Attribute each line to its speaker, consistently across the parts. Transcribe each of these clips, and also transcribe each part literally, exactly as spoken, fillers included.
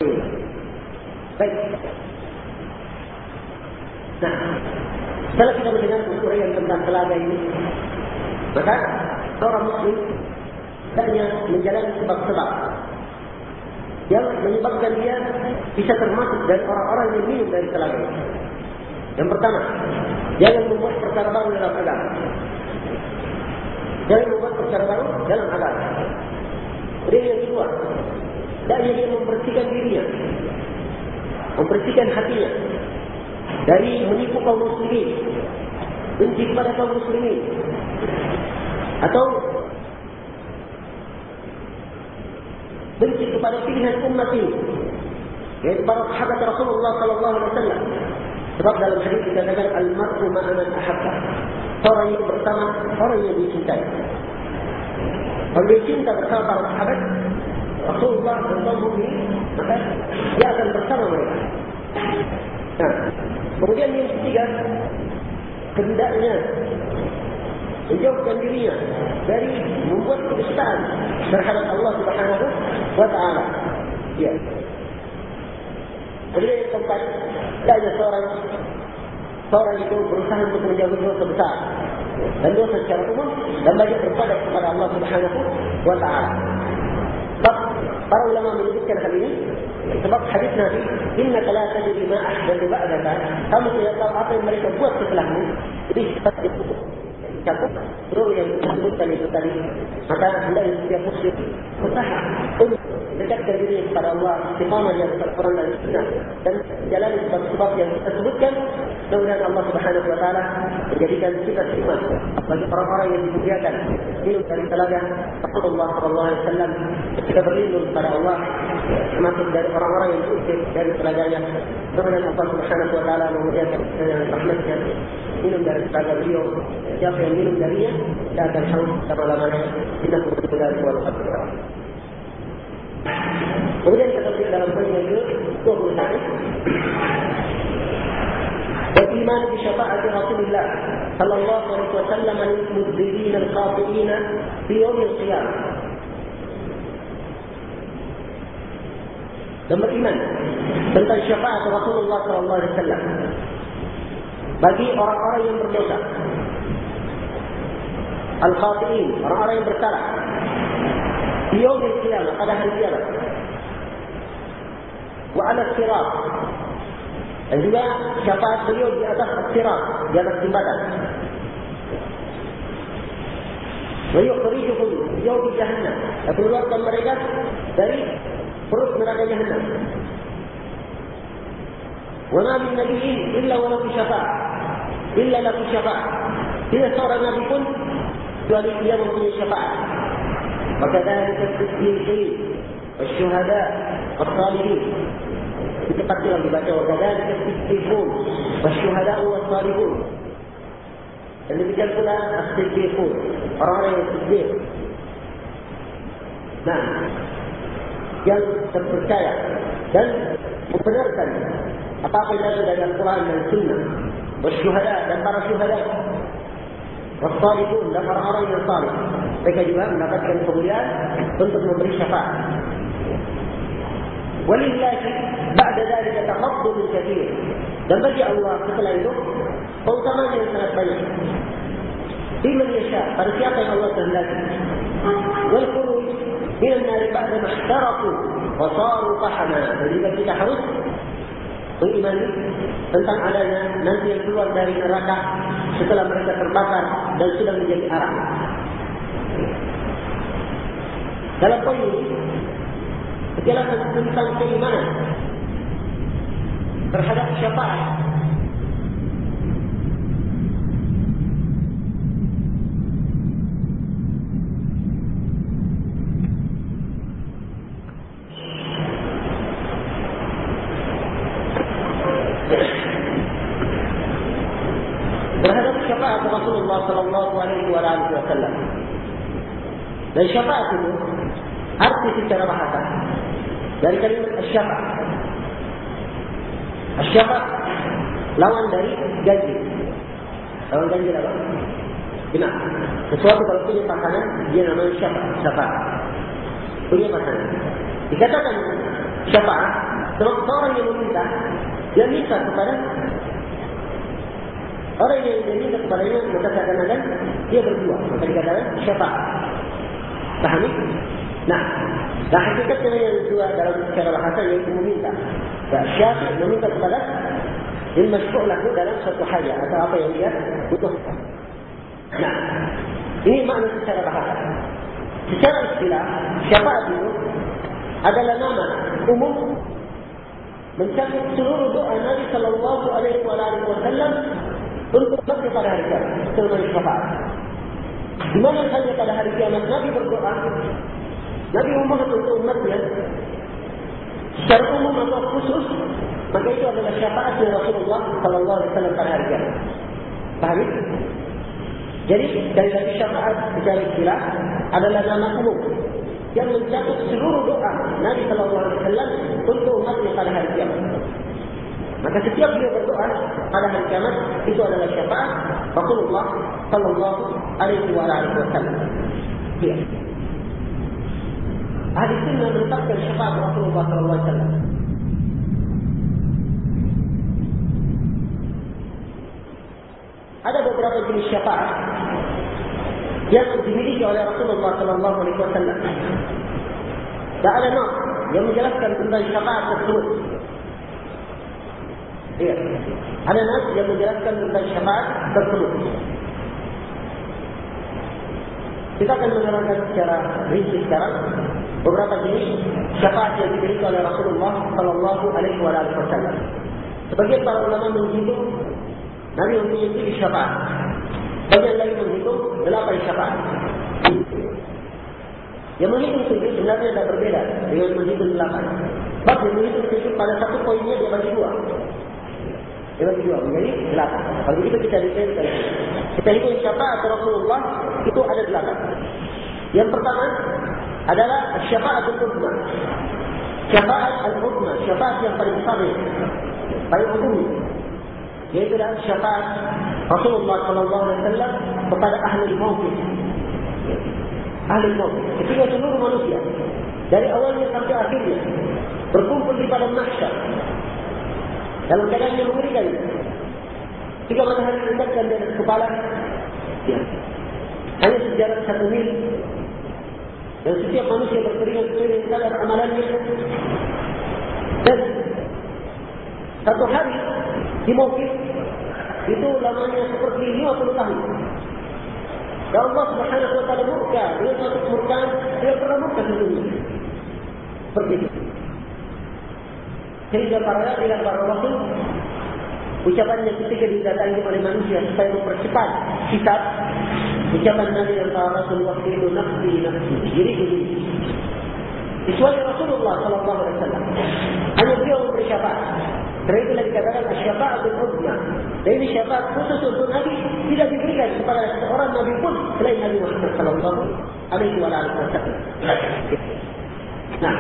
Speaker 1: Baik. Nah, setelah kita mendengar uraian tentang telaga ini, maka seorang muslim hendaknya menjalani sebab-sebab yang menyebabkan dia bisa termasuk dari orang-orang yang minum dari telaga. Yang pertama, jangan membuat perkara baru dalam agama. Jangan membuat perkara baru dalam agama. Kemudian yang kedua, hendaknya dia membersihkan dirinya, membersihkan hatinya dari menipu kaum muslimin, benci kepada kaum muslimin, atau benci kepada pilihan umat ini, yaitu para sahabat Rasulullah sallallahu alaihi wasallam. Sebab dalam hadis dikatakan al-mar'u ma'a man ahabba. Orang itu bersama orang yang dicintai. Orang yang cinta bersama para sahabat Rasulullah sallallahu alaihi wasallam, maka dia akan bersama mereka. Nah, kemudian yang ketiga, hendaknya menjauhkan dirinya dari membuat kedustaan terhadap Allah Subhanahu wa taala. Ya. Kemudian yang keempat, hendaknya seorang seorang itu berusaha untuk menjauhi dosa besar dan dosa secara umum dan banyak bertobat kepada Allah Subhanahu wa taala. Sebab para ulama menyebutkan hal ini sebab hadis Nabi, innaka la tadri ma ahdathu ba'daka, kamu tidak tahu apa yang mereka buat setelahmu. Jadi sifat itu cakup seluruh yang disebutkan itu tadi. Maka hendaknya setiap muslim berusaha untuk mendekatkan diri kepada Allah, istiqamah di atas Al-Quran dan Sunnah, dan jalani sebab-sebab yang kita sebutkan. Mudah-mudahan Allah Subhanahu wa taala menjadikan kita terima bagi orang-orang yang dimuliakan minum dari telaga Rasulullah sallallahu alaihi wasallam. Kita berlindung kepada Allah termasuk dari orang-orang yang diusir dari telaganya. Mudah-mudahan Allah Subhanahu wa taala memuliakan kita dengan rahmatnya minum dari telaga beliau. Siapa yang minum darinya tidak akan haus selama-lamanya. Innahu billahi wal qadar. Kemudian kita lihat dalam poin yang ke dua puluh satu. Beriman bi syafaati Rasulullah sallallahu alaihi wasallam lil mudzinin al-qati'in fi yaum al-qiyamah. Dan beriman tentang syafaat Rasulullah sallallahu alaihi wasallam bagi orang-orang yang berdosa, al-qati'in, orang-orang yang bersalah, di yaum al-qiyamah, pada hari kiamat, wa ala sirat, dan juga syafaat beliau di atas sirat, di atas jembatan. Wa yukhrijuhum yaum jahannam, dan keluarkan mereka dari perut neraka jahannam. Wa ma min nabiyyin illa wa lahu syafa'ah, illa lahu syafa'ah. Tidak seorang nabi pun kecuali dia mempunyai syafaat. Wakadzalika as-siddiqin wasyuhada was-salihin. Seperti yang dibaca wakadzalika as-siddiqun wasyuhada was-salihun. Dan demikian pula as-siddiqun, orang-orang yang siddiq. Nah, yang terpercaya dan membenarkan apa-apa yang ada dari Al-Quran dan Sunnah, wasyuhada, dan para syuhada, was-salihun, dan orang-orang yang salih. Mereka juga mendapatkan kemuliaan untuk memberi syafaat. Walillahi ba'da dzalika taqaddum katsir. Dan bagi Allah setelah itu keutamaan yang sangat banyak. Liman yasha, pada siapa yang Allah kehendaki. Wal khuruj min an-nar ba'da ma ihtaraqu wa saru fahama. Jadi kita harus mengimani tentang adanya nanti yang keluar dari neraka setelah mereka terbakar dan sudah menjadi arang. Dalam poin ini kejelasan tentang keimanan terhadap syafaat. Terhadap syafaat Rasulullah sallallahu alaihi wasallam. Dan syafaat itu arti secara bahasa dari kalimat asy-syafa'. Asy-syafa' lawan dari janji. Lawan janji apa? Benar. Sesuatu kalau punya pasangan dia namanya syafa', syafa'. Punya pasangan. Dikatakan syafa' Sebab orang yang meminta, dia minta kepada orang yang dia minta kepadanya, maka kadang-kadang dia berdua. Maka dikatakan syafaat. Pahami? Nah, nah hakikatnya yang kedua dalam secara bahasa yaitu meminta. Syafi' meminta kepada yang masyru' lahu dalam suatu hajat atau apa yang dia butuhkan. Nah, ini makna secara bahasa. Secara istilah, syafaat itu adalah nama umum mencakup seluruh doa Nabi Sallallahu Alaihi Wasallam untuk bagi pada hari kiamat. Sebagai syafaat. Di mana saja pada hari kiamat Nabi berdoa, Nabi memohon untuk umatnya secara umum atau khusus, maka itu adalah syafaat dari Rasulullah Sallallahu Alaihi Wasallam pada hari kiamat. Paham? Jadi dari lagi syafaat secara istilah adalah nama umum yang mencakup seluruh doa Nabi Sallallahu Alaihi Wasallam untuk umatnya pada hari kiamat. Maka setiap dia berdoa pada hari kiamat itu adalah syafaat Rasulullah Sallallahu Alaihi Wasallam. Ya. Ahli sunnah menetapkan syafaat Rasulullah Sallallahu Alaihi Wasallam. Ada beberapa jenis syafaat yang dimiliki oleh Rasulullah Sallallahu Alaihi Wasallam. Dan ada nas yang menjelaskan tentang syafaat tersebut. Ya. Ada nas yang menjelaskan tentang syafaat tersebut. Kita akan menerangkan secara rinci sekarang beberapa jenis syafaat yang dimiliki oleh Rasulullah Sallallahu Alaihi Wasallam. Sebagian para ulama menghitung Nabi mempunyai tujuh syafaat. Bagian lain menghitung delapan syafaat. Yang menghitung tujuh sebenarnya tidak berbeda dengan menghitung delapan. Sebab yang menghitung tujuh pada satu poinnya dia bagi dua. Dia bagi dua menjadi delapan. Kalau begitu kita detailkan. Kita hitung syafaat Rasulullah itu ada delapan. Yang pertama adalah syafaat al-uzma. Syafaat al-uzma, syafaat yang paling besar, paling umum. Yaitu adalah syafaat Rasulullah Sallallahu Alaihi Wasallam kepada ahli mauqif. Ahli mauqif. Ketika seluruh manusia dari awalnya sampai akhirnya berkumpul di padang mahsyar dalam keadaan yang mengerikan. Ketika matahari mendekatkan di atas kepala, ya, hanya sejarak satu mil, dan setiap manusia berkeringat sesuai dengan kadar amalannya. Dan satu hari di mauqif itu lamanya seperti lima puluh tahun. Ya Allah Subhanahu wa taala murka dengan satu kemurkaan tidak pernah murka sebelumnya. Seperti itu. Sehingga para nabi dan para rasul ucapannya ketika didatangi oleh manusia supaya mempercepat hisab, ucapan nabi dan para rasul waktu itu nafsi nafsi diri diri. Kecuali Rasulullah Sallallahu Alaihi Wasallam hanya beliau memberi syafaat. Karena itulah dikatakan syafaat al-uzma. Dan ini syafaat khusus untuk Nabi tidak diberikan kepada seorang Nabi pun selain Nabi Muhammad Sallallahu Alaihi Wasallam. Nah,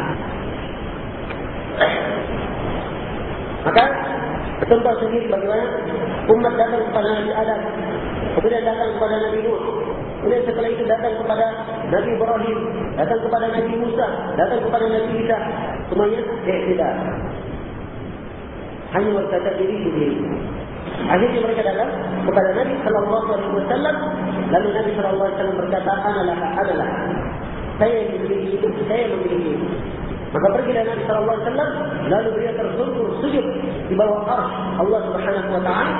Speaker 1: maka contoh sendiri bagaimana umat datang kepada Nabi Adam, kemudian datang kepada Nabi Nuh, kemudian setelah itu datang kepada Nabi Ibrahim, datang kepada Nabi Musa, datang kepada Nabi Isa, semuanya eh, tidak. Hanya berkata diri sendiri. Akhirnya mereka datang kepada Nabi Sallallahu Alaihi Wasallam, lalu Nabi Sallallahu Alaihi Wasallam berkata, "Analah, analah. Saya yang memiliki itu, saya yang memiliki itu." Maka pergilah Nabi Sallallahu Alaihi Wasallam, lalu beliau tersungkur sujud di bawah arsy Allah Subhanahu Wa Taala.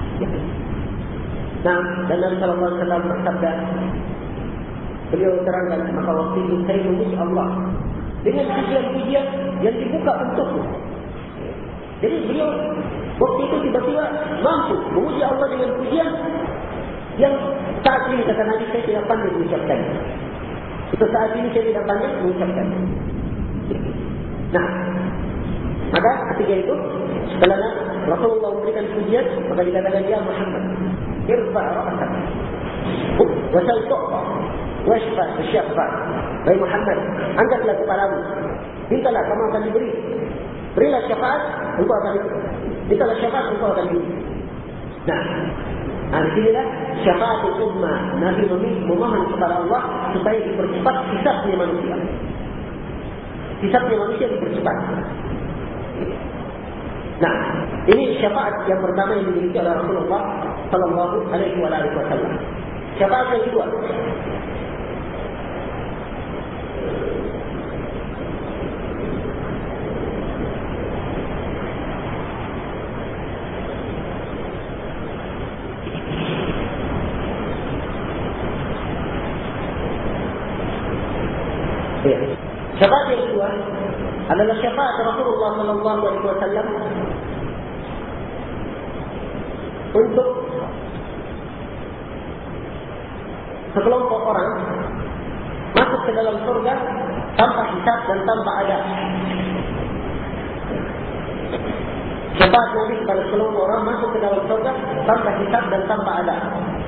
Speaker 1: Nah, dan Nabi Sallallahu Alaihi Wasallam bersabda, beliau terangkan, maka waktu itu saya memuji Allah dengan pujian-pujian yang dibuka untukku. Jadi beliau waktu itu tiba-tiba mampu memuji Allah dengan pujian yang saat ini kata Nabi saya tidak pandai mengucapkan. Itu saat ini saya tidak pandai mengucapkan. Nah, maka ketika itu setelah Rasulullah memberikan pujian, maka dikatakan ya Muhammad, irfa' ra'sak, wasal tu'ta, washfa' syaffa'. Baik Muhammad, angkatlah kepalamu, mintalah kamu akan diberi. Berilah syafaat, engkau akan diberi. Mintalah syafaat, engkau akan diberi. Nah, nah disinilah syafaat ummah. Nabi memohon kepada Allah supaya dipercepat hisabnya manusia. Hisabnya manusia dipercepat. Nah, ini syafaat yang pertama yang dimiliki oleh Rasulullah Sallallahu Alaihi Wasallam. Syafaat yang kedua, ya. Syafaat yang kedua adalah syafaat Rasulullah Sallallahu Alaihi Wasallam untuk sekelompok orang masuk ke dalam surga tanpa hisab dan tanpa adab. Syafaat Nabi kepada sekelompok orang masuk ke dalam surga tanpa hisab dan tanpa adab.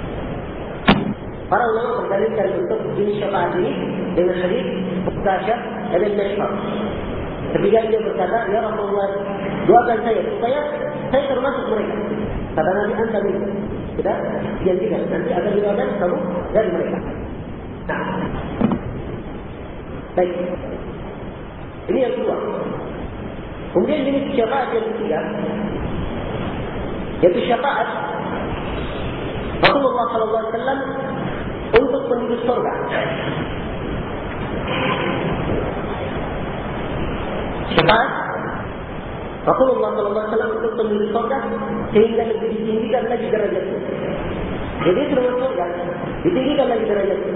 Speaker 1: Para ulama berdalilkan untuk jenis syafaat ini dengan hadis Uqasyah bin Mihsan. Ketika dia berkata, ya Rasulullah, doakan saya supaya saya termasuk mereka. Kata Nabi, anta minhum. Tidak, janjikan nanti akan didoakan kamu dari mereka. Nah, baik. Ini yang kedua. Kemudian jenis syafaat yang ketiga, yaitu syafaat Rasulullah Sallallahu Alaihi Wasallam untuk penduduk surga. Syafaat Rasulullah Sallallahu Alaihi Wasallam untuk penduduk surga sehingga lebih ditinggikan lagi derajatnya. Jadi sebelum surga ditinggikan lagi derajatnya.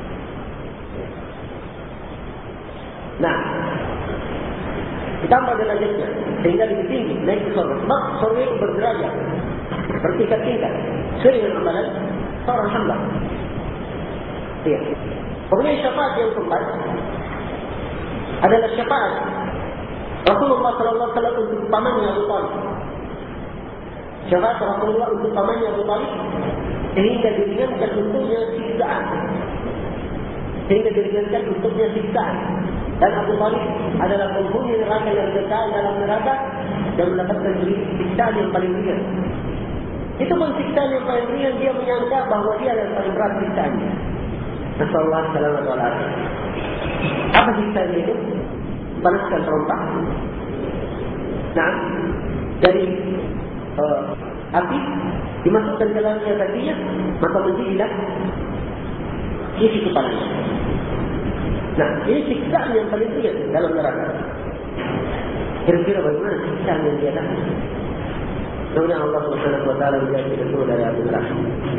Speaker 1: Nah, ditambah derajatnya sehingga lebih tinggi naik ke surga. Sebab surga itu berderajat, bertingkat-tingkat. Sesuai dengan amalan seorang hamba. Ya. Kemudian syafaat yang keempat adalah syafaat Rasulullah Sallallahu Alaihi Wasallam untuk pamannya Abu Talib. Syafaat Rasulullah untuk pamannya Abu Talib sehingga diringankan untuknya siksaan, sehingga diringankan untuknya siksaan. Dan Abu Talib adalah penghuni neraka yang kekal dalam neraka dan mendapatkan siksaan yang paling ringan. Itu pun siksaan yang paling ringan, dia menyangka bahawa dia yang paling berat siksaannya. Nasallallahu alaihi wasallam. Apa siksaannya itu? Panaskan terompah. Nah, dari uh, api dimasukkan ke dalam kakinya, maka menjadilah isi kepalanya. Nah, ini siksaan yang paling ringan dalam neraka. Kira-kira bagaimana siksaan yang dia dapat? Semoga Allah Subhanahu Wa Taala menjadi kita dari api neraka.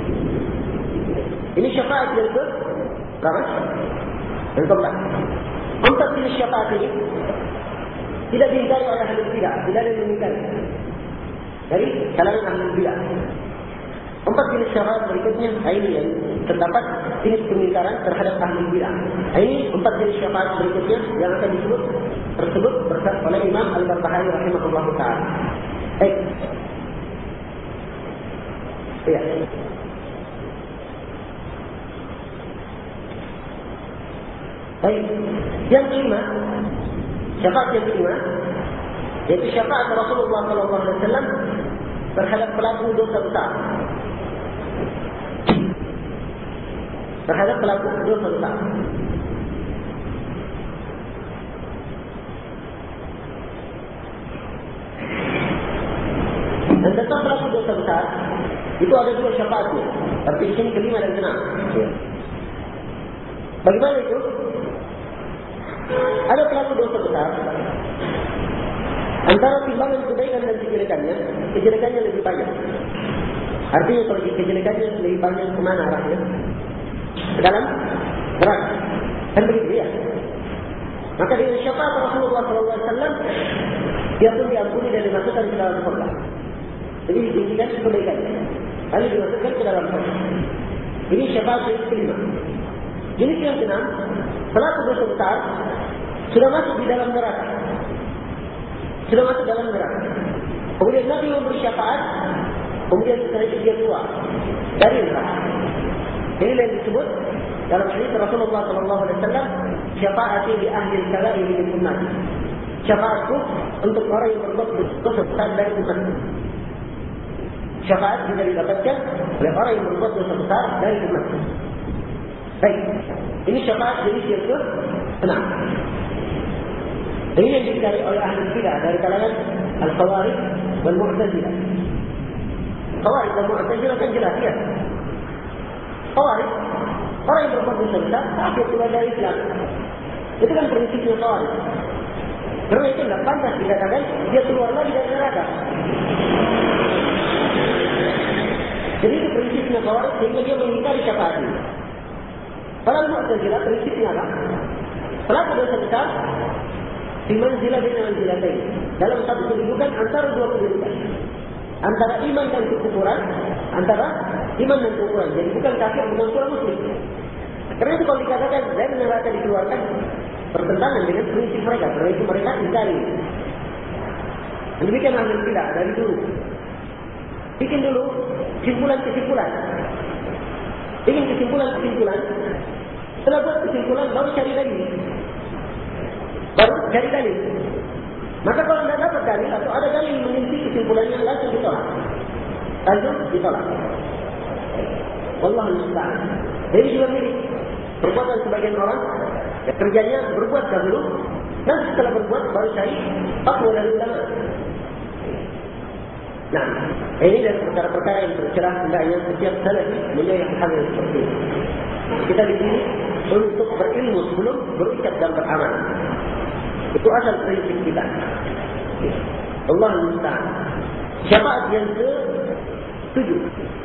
Speaker 1: Ini syafaat yang ke berapa? Yang keempat. Empat jenis syafaat ini tidak diingkari oleh ahli bidah, tidak ada yang mengingkari dari kalangan ahli bidah. Empat jenis syafaat berikutnya ini yang terdapat jenis pengingkaran terhadap ahli bidah. Ini empat jenis syafaat berikutnya yang akan disebut tersebut bersama oleh Imam Al-Barbahari rahimahullah taala. Baik. Ya. Baik. Yang kelima, syafaat yang kelima, yaitu syafaat Rasulullah Sallallahu Alaihi Wasallam terhadap pelaku dosa besar. Terhadap pelaku dosa besar. Dan tentang pelaku dosa besar, itu ada dua syafaatnya. Tapi di sini kelima dan keenam. Bagaimana itu? Ada pelaku dosa besar. Antara timbangan kebaikan dan kejelekannya, kejelekannya lebih banyak. Artinya kalau kejelekannya lebih banyak, kemana arahnya? Ke dalam neraka. Kan begitu ya? Maka dengan syafaat Rasulullah Sallallahu Alaihi Wasallam, dia pun diampuni dan dimasukkan ke dalam surga. Jadi ditinggikan kebaikannya, lalu dimasukkan ke dalam surga. Ini syafaat yang kelima. Jenis yang keenam, pelaku dosa besar sudah masuk di dalam neraka. Sudah masuk dalam neraka. Kemudian Nabi memberi syafaat, kemudian setelah itu dia keluar dari neraka. Ini yang disebut dalam hadis Rasulullah Sallallahu Alaihi Wasallam, syafaati di ahli al-kaba'ir min ummah. Syafaatku untuk orang yang berbuat dosa besar dari umatku. Syafaat bisa didapatkan oleh orang yang berbuat dosa besar dari umatku. Baik, ini syafaat jenis yang ke enam. Ini yang dicari oleh ahli bidah dari kalangan Al-Khawarij dan Mu'tazilah. Khawarij dan Mu'tazilah kan jelas ya. Khawarij, orang yang berbuat dosa besar kafir keluar dari Islam. Itu kan prinsipnya Khawarij. Karena itu tidak pantas dikatakan dia keluar lagi dari neraka. Jadi itu prinsipnya Khawarij sehingga dia mengingkari syafaat ini. Kalau Mu'tazilah prinsipnya apa? Pelaku dosa besar di manzilah dan manzilah ini dalam satu kedudukan antara dua kedudukan, antara iman dan kekufuran, antara iman dan kekufuran. Jadi bukan kafir, bukan pula muslim. Karena itu kalau dikatakan dari neraka dikeluarkan bertentangan dengan prinsip mereka. Karena itu mereka ingkari. Dan demikian ahli bidah dari dulu. Bikin dulu kesimpulan-kesimpulan. Bikin kesimpulan-kesimpulan. Setelah buat kesimpulan baru cari dalil. Baru cari dalil. Maka kalau tidak dapat dalil atau ada dalil menginti kesimpulannya langsung ditolak. Langsung ditolak. Wallahu musta'an. Jadi juga mirip perbuatan sebagian orang ya, kerjanya berbuat dahulu dan setelah berbuat baru cari fatwa dari ulama. Nah, ini dari perkara-perkara yang tercerah hendaknya setiap salafi menjadi hal yang seperti ini. Kita di sini untuk berilmu sebelum berucap dan beramal. Itu asal prinsip kita. Allah musta'an. Syafaat yang ke tujuh.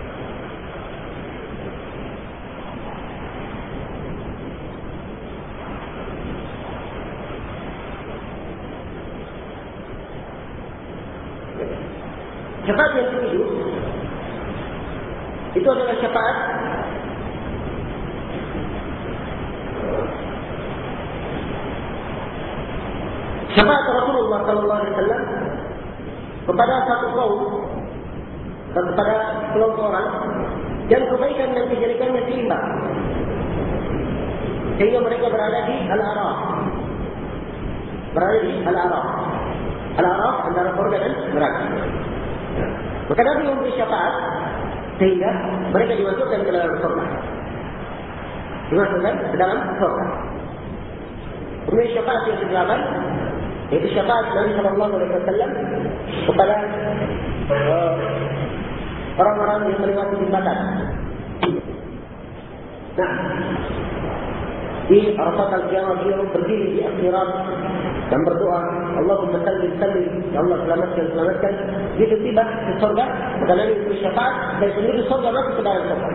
Speaker 1: Syafaat yang ketujuh itu adalah syafaat syafaat Rasulullah sallallahu alaihi wasallam kepada satu kaum dan kepada kelompok orang yang kebaikan dan kejelekannya seimbang sehingga mereka berada di Al-Araf, berada di Al-Araf. Al-Araf antara surga dan neraka. Maka Nabi memberi syafaat sehingga mereka dimasukkan ke dalam surga. Dimasukkan ke dalam surga. Kemudian syafaat yang kedelapan, yaitu syafaat Nabi sallallahu alaihi wasallam kepada uh, orang-orang yang melewati jembatan. Nah, di Arafat al-Qiyamah beliau berdiri di akhirat dan berdoa, Allahumma sallim sallim, ya Allah selamatkan selamatkan. Begitu tiba ke surga, maka Nabi beri syafaat dari penduduk surga masuk ke dalam surga.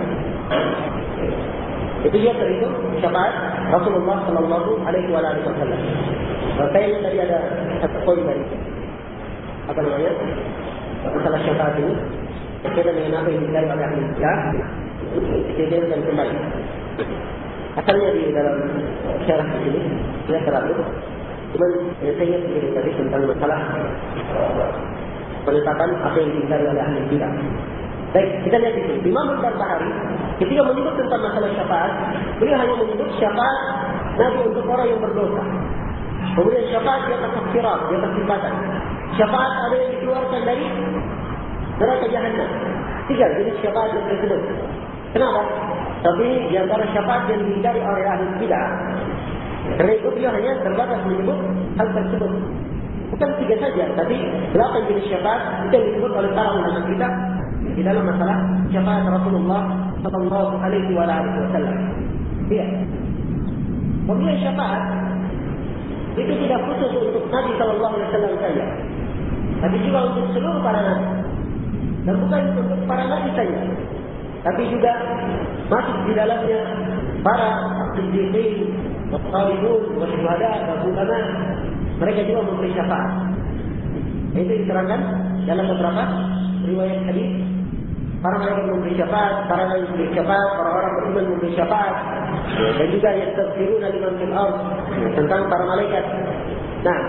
Speaker 1: Itu dia terhitung syafaat Rasulullah sallallahu alaihi wasallam. Makanya tadi ada satu poin dari apa namanya masalah syafaat ini berkaitan dengan apa yang dicari oleh ahli bidah, kejadian dan kembali. Asalnya di dalam syarah ini tidak terlalu. Cuman saya ingat begini tadi tentang masalah penetapan apa yang dicari oleh ahli bidah. Baik, kita lihat itu. Imam Al-Barbahari ketika menyebut tentang masalah syafaat, beliau hanya menyebut syafaat Nabi untuk orang yang berdosa. Kemudian syafaat di atas sirat, di atas jembatan. Syafaat ada yang dikeluarkan dari neraka Jahannam. Tiga jenis syafaat yang tersebut. Kenapa? Tapi di antara syafaat yang dihindari oleh ahli bidah. Karena itu dia hanya terbatas menyebut hal tersebut. Bukan tiga saja, tapi delapan jenis syafaat itu yang disebut oleh para ulama kita di dalam masalah syafaat Rasulullah sallallahu alaihi wasallam. Iya. Kemudian syafaat itu tidak khusus untuk Nabi sallallahu alaihi wasallam saja, tapi juga untuk seluruh para nabi. Dan bukan untuk para nabi saja, tapi juga masuk di dalamnya para siddiqin, wassalihun, wasyuhada, dan ulama. Mereka juga memberi syafaat. Itu diterangkan dalam beberapa riwayat hadis. Para mereka memberi syafaat, para nabi memberi syafaat, orang-orang beriman memberi syafaat, dan juga yastaghfiruna liman fil ardh, tentang para malaikat. Nah,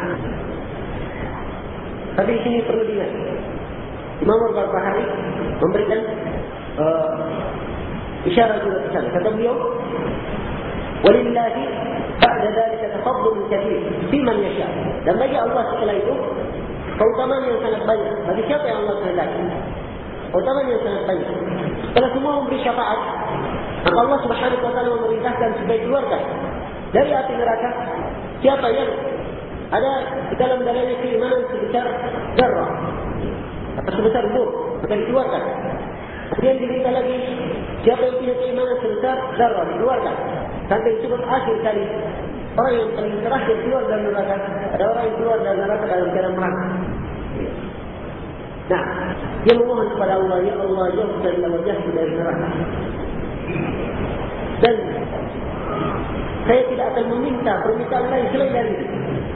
Speaker 1: tapi di sini perlu diingat, Imam Al-Barbahari memberikan uh, isyarat juga ke sana. Kata beliau, walillahi ba'da dzalika tafaddulun katsir fi man yasha. Dan bagi Allah setelah itu keutamaan yang sangat banyak bagi siapa yang Allah kehendaki. Keutamaan yang sangat banyak. Setelah semua memberi syafaat, maka Allah Subhanahu wa taala memerintahkan supaya keluarkan dari api neraka siapa yang ada di dalam dalilnya keimanan sebesar zarrah atau sebesar nur, maka dikeluarkan. Kemudian diminta lagi siapa yang punya keimanan sebesar zarrah, dikeluarkan. Sampai disebut akhir kali orang yang paling terakhir keluar dari neraka, ada orang yang keluar dari neraka dalam keadaan merana. Nah, dia memohon kepada Allah, ya Allah, jauhkanlah wajahku dari neraka. Dan saya tidak akan meminta permintaan lain selain dari itu.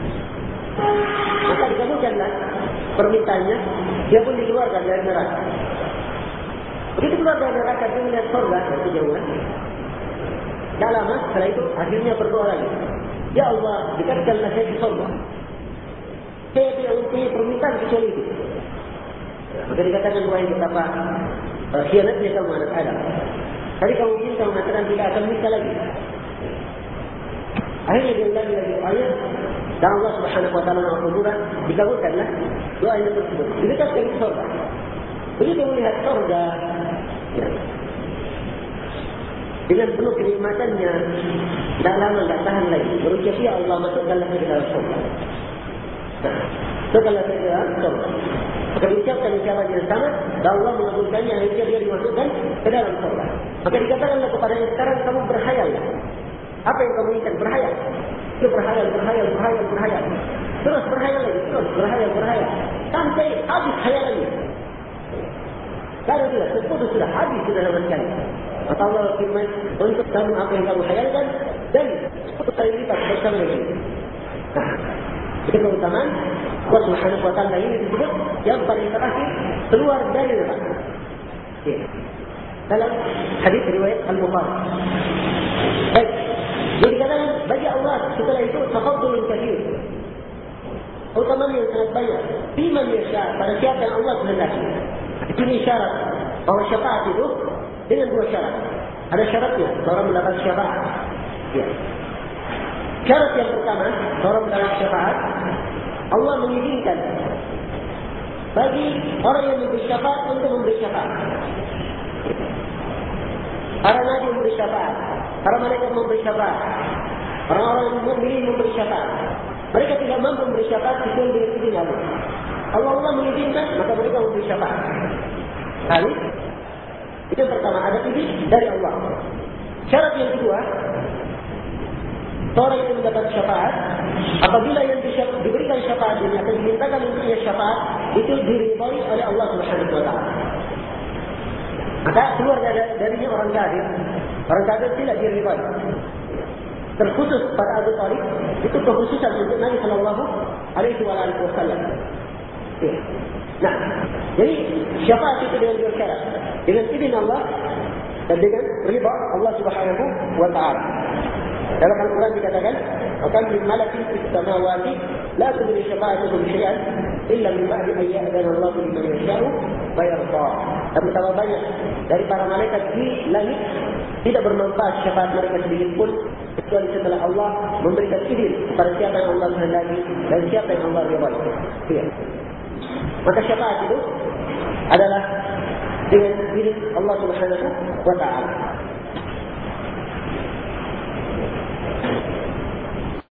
Speaker 1: Maka dikabulkanlah permintaannya, dia pun dikeluarkan dari neraka. Begitu keluar dari neraka, dia melihat surga dari kejauhan. Tak lama setelah itu akhirnya berdoa lagi, ya Allah, dekatkanlah saya di surga. Saya tidak mempunyai permintaan kecuali itu. Maka dikatakan doa yang betapa uh, khianatnya kamu anak Adam. Tadi kamu minta mengatakan tidak akan minta lagi. Akhirnya dia ulangi lagi doanya, dan Allah Subhanahu Wa Taala mengabulkan, dikabulkanlah doanya tersebut. Didekatkan ke surga. Begitu melihat surga, ya, dengan penuh kenikmatannya, tak lama tak tahan lagi. Berucap, ya Allah, masukkanlah saya ke dalam surga. Nah, masukkanlah saya ke dalam surga. Maka diucapkan ucapan yang sama, dan Allah mengabulkannya, akhirnya dia dimasukkan ke dalam surga. Maka dikatakanlah kepadanya, sekarang kamu berhayal. Apa yang kamu inginkan? Berhayal. Itu berhayal, berhayal, berhayal, berhayal. Terus berhayal lagi, terus berhayal, berhayal. Sampai habis hayalannya. Kalau sudah, seputus sudah habis sudah sama sekali. Maka Allah firman, untuk kamu apa yang kamu hayalkan, dan sepuluh kali lipat bersama dengan itu. Nah, itu keutamaan Allah Subhanahu Wa Taala ini disebut yang paling terakhir keluar dari neraka. Ya. Dalam hadis riwayat Al-Bukhari. Baik. Jadi katakan bagi Allah setelah itu tafaddulun katsir. Keutamaan yang sangat banyak. Biman yasha, pada siapa yang Allah kehendaki. Ini syarat bahwa syafaat itu dengan dua syarat. Ada syaratnya, seorang mendapat syafaat. Ya. Syarat yang pertama, seorang mendapat syafaat, Allah mengizinkan bagi orang yang memberi syafaat untuk memberi syafaat. Para nabi memberi syafaat, para malaikat memberi syafaat, orang-orang mukmin memberi syafaat. Mereka tidak mampu memberi syafaat kecuali dengan izin Allah. Allah Allah mengizinkan, maka mereka memberi syafaat. Kali itu yang pertama, ada izin dari Allah. Syarat yang kedua, seorang yang mendapat syafaat, apabila yang diberikan syafaat ini akan dimintakan untuknya syafaat, itu diridhai oleh Allah Subhanahu Wa Taala. Maka keluar dari, darinya orang kafir. Orang kafir tidak diridhai. Terkhusus pada Abu Thalib, itu kekhususan untuk Nabi Sallallahu Alaihi Wasallam. Nah, jadi syafaat itu dengan dua syarat, dengan izin Allah dan dengan ridha Allah Subhanahu Wa Taala. Dalam Al-Quran dikatakan, "Akan min malakin fis samawati la tughni syafa'atuhum syai'an illa min ba'di an ya'dana Allahu liman yasha'u wa yarda." Dan betapa banyak dari para malaikat di langit tidak bermanfaat syafaat mereka sedikit pun kecuali setelah Allah memberikan izin kepada siapa yang Allah kehendaki dan siapa yang Allah ridhai. Ya. Maka syafaat itu adalah dengan izin Allah Subhanahu Wa Taala.